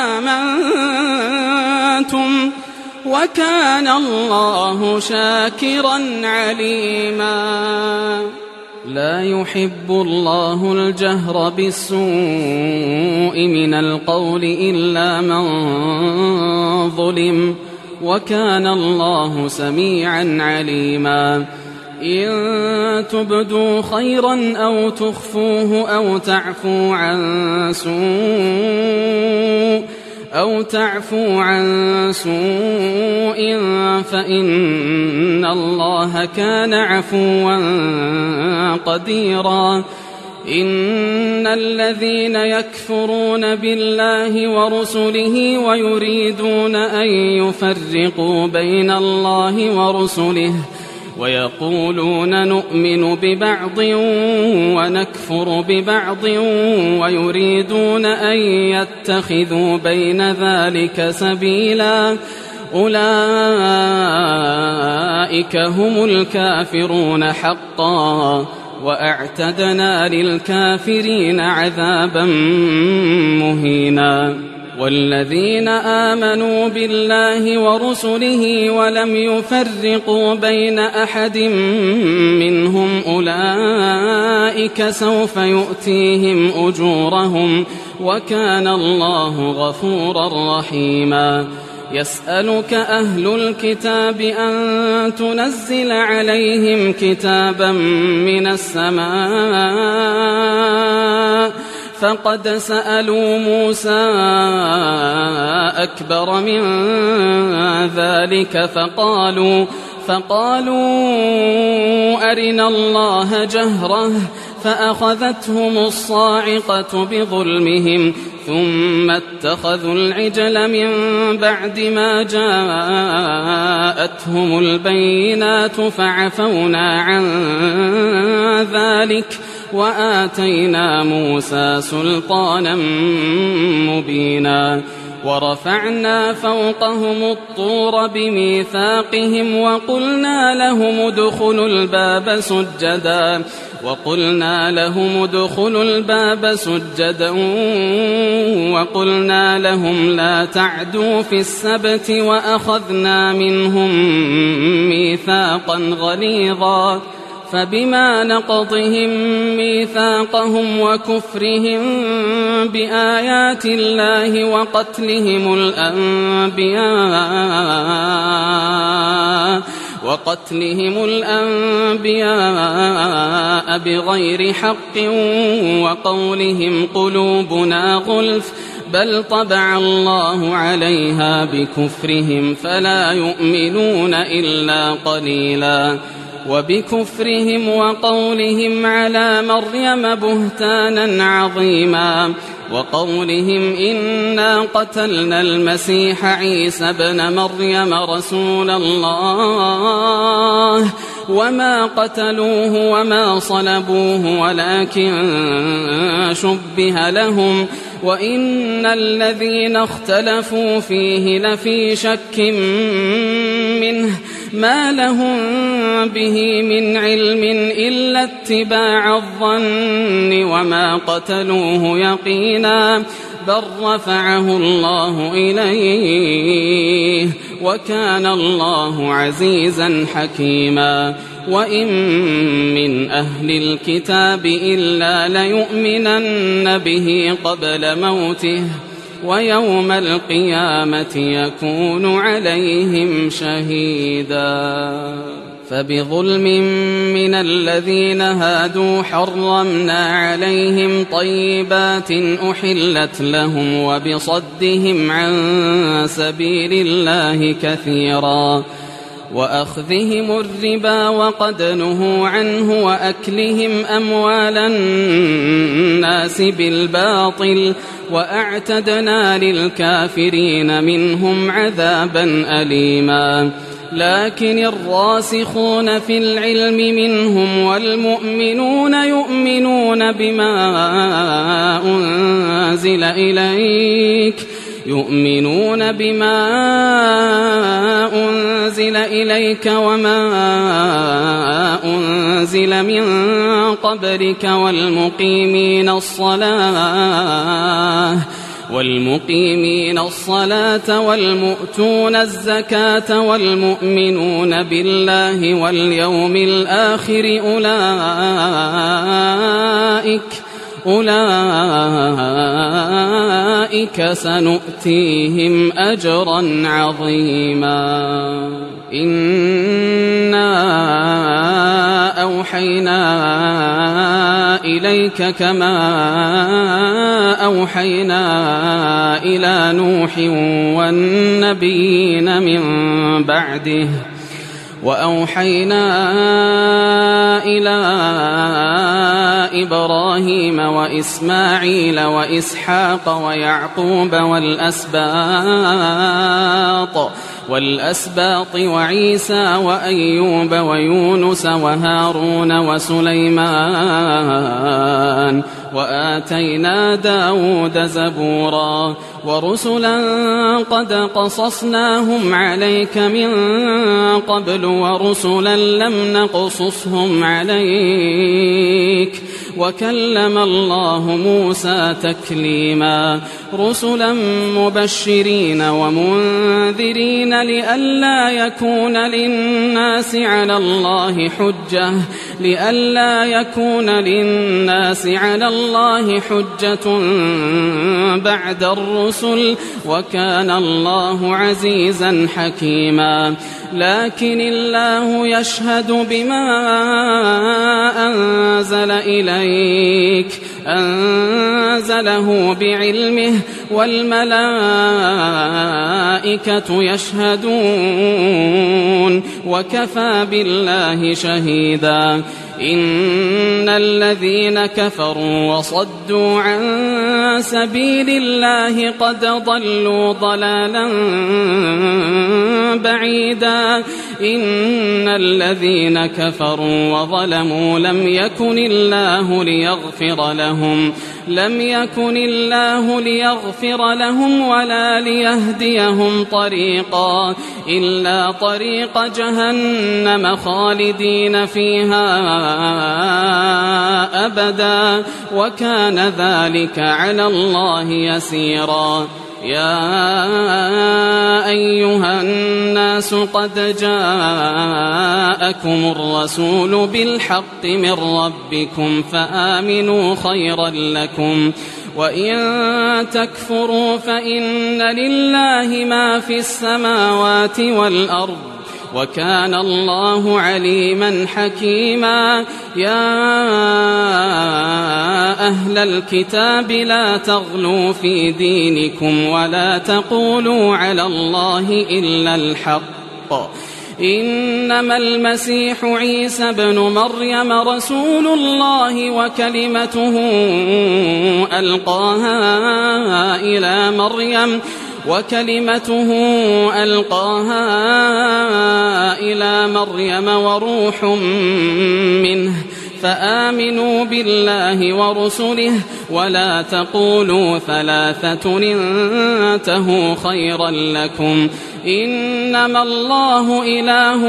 وآمنتم وكان الله شاكرا عليما. لا يحب الله الجهر بالسوء من القول إلا من ظلم وكان الله سميعا عليما. إن تبدوا خيرا أو تخفوه أو تعفو عن سوء فإن الله كان عفوا قديرا. إن الذين يكفرون بالله ورسله ويريدون أن يفرقوا بين الله ورسله ويقولون نؤمن ببعض ونكفر ببعض ويريدون أن يتخذوا بين ذلك سبيلا أولئك هم الكافرون حقا وأعتدنا للكافرين عذابا مهينا. والذين آمنوا بالله ورسله ولم يفرقوا بين أحد منهم أولئك سوف يؤتيهم أجورهم وكان الله غفورا رحيما. يسألك أهل الكتاب أن تنزل عليهم كتابا من السماء فقد سألوا موسى أكبر من ذلك فقالوا أرنا الله جهرة فأخذتهم الصاعقة بظلمهم ثم اتخذوا العجل من بعد ما جاءتهم البينات فعفونا عن ذلك وآتينا موسى سلطانا مبينا ورفعنا فوقهم الطور بميثاقهم وقلنا لهم ادخلوا الباب سجدا وقلنا لهم لا تعدوا في السبت وأخذنا منهم ميثاقا غليظا فبما نقضهم ميثاقهم وكفرهم بآيات الله وقتلهم الأنبياء بغير حق وقولهم قلوبنا غلف بل طبع الله عليها بكفرهم فلا يؤمنون إلا قليلا وبكفرهم وقولهم على مريم بهتانا عظيما وقولهم إنا قتلنا المسيح عيسى ابن مريم رسول الله وما قتلوه وما صلبوه ولكن شبه لهم وإن الذين اختلفوا فيه لفي شك منه ما لهم به من علم إلا اتباع الظن وما قتلوه يقينا بل رفعه الله إليه وكان الله عزيزا حكيما وإن من أهل الكتاب إلا ليؤمنن به قبل موته ويوم القيامة يكون عليهم شهيدا فبظلم من الذين هادوا حرمنا عليهم طيبات أحلت لهم وبصدهم عن سبيل الله كثيرا وأخذهم الربا وقد نهوا عنه وأكلهم أموال الناس بالباطل وأعتدنا للكافرين منهم عذابا أليما لكن الراسخون في العلم منهم والمؤمنون يؤمنون بما أنزل إليك وما أنزل من قبلك والمقيمين الصلاة والمؤتون الزكاة والمؤمنون بالله واليوم الآخر أولئك سنؤتيهم أجرا عظيما إنا أوحينا إليك كما أوحينا إلى نوح والنبيين من بعده وأوحينا إلى إبراهيم وإسماعيل وإسحاق ويعقوب والأسباط وعيسى وأيوب ويونس وهارون وسليمان وآتينا داود زبورا ورسلا قد قصصناهم عليك من قبل ورسلا لم نقصصهم عليك وكلم الله موسى تكليما رسلا مبشرين ومنذرين لئلا يكون للناس على الله حجة بعد الرسل وكان الله عزيزا حكيما لكن الله يشهد بما أنزل إليك أنزله بعلمه والملائكة يشهدون وكفى بالله شهيدا إن الذين كفروا وصدوا عن سبيل الله قد ضلوا ضلالا بعيدا إن الذين كفروا وظلموا لم يكن الله ليغفر لهم ولا ليهديهم طريقا إلا طريق جهنم خالدين فيها أبدا وكان ذلك على الله يسيرا يا أيها الناس قد جاءكم الرسول بالحق من ربكم فآمنوا خيرا لكم وإن تكفروا فإن لله ما في السماوات والأرض وكان الله عليما حكيما يا أهل الكتاب لا تغلوا في دينكم ولا تقولوا على الله إلا الحق إنما المسيح عيسى ابن مريم رسول الله وكلمته ألقاها إلى مريم وروح منه فآمنوا بالله ورسله ولا تقولوا ثلاثة انتهوا خيرا لكم إنما الله إله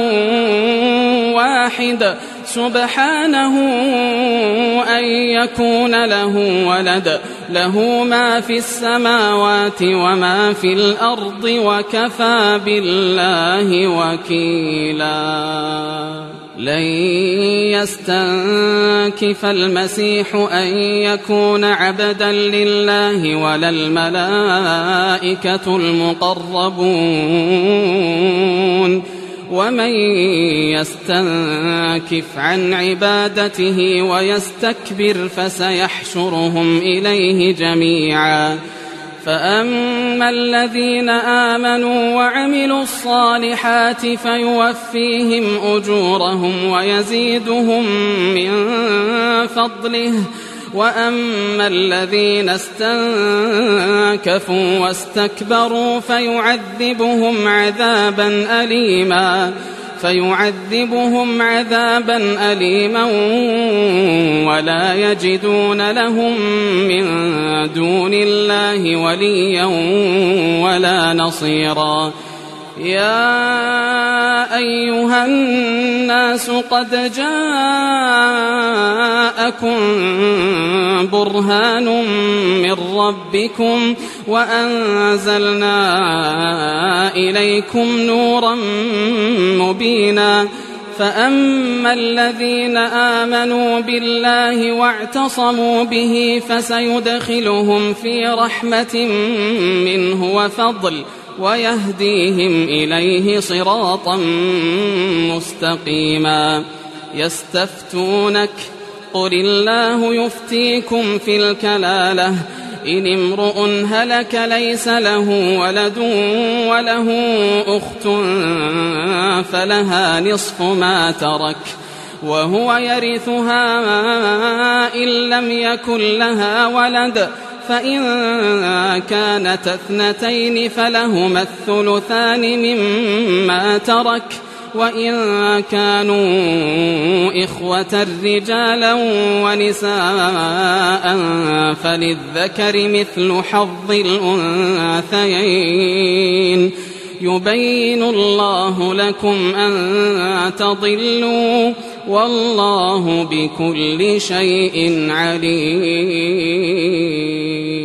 واحد سبحانه أن يكون له ولد له ما في السماوات وما في الأرض وكفى بالله وكيلا لن يستنكف المسيح أن يكون عبدا لله ولا الملائكة المقربون ومن يستنكف عن عبادته ويستكبر فسيحشرهم إليه جميعا فأما الذين آمنوا وعملوا الصالحات فيوفيهم أجورهم ويزيدهم من فضله وأما الذين استنكفوا واستكبروا فيعذبهم عذابا أليما ولا يجدون لهم من دون الله وليا ولا نصيرا يا أيها الناس قد جاءكم برهان من ربكم وأنزلنا إليكم نورا مبينا فأما الذين آمنوا بالله واعتصموا به فسيدخلهم في رحمة منه وفضل ويهديهم إليه صراطا مستقيما يستفتونك قل الله يفتيكم في الكلالة إن امرؤ هلك ليس له ولد وله أخت فلها نصف ما ترك وهو يرثها إن لم يكن لها ولد فإن كانت اثنتين فلهما الثلثان مما ترك وإن كانوا إخوة رجالا ونساء فللذكر مثل حظ الأنثيين يبين الله لكم أن تضلوا والله بكل شيء عليم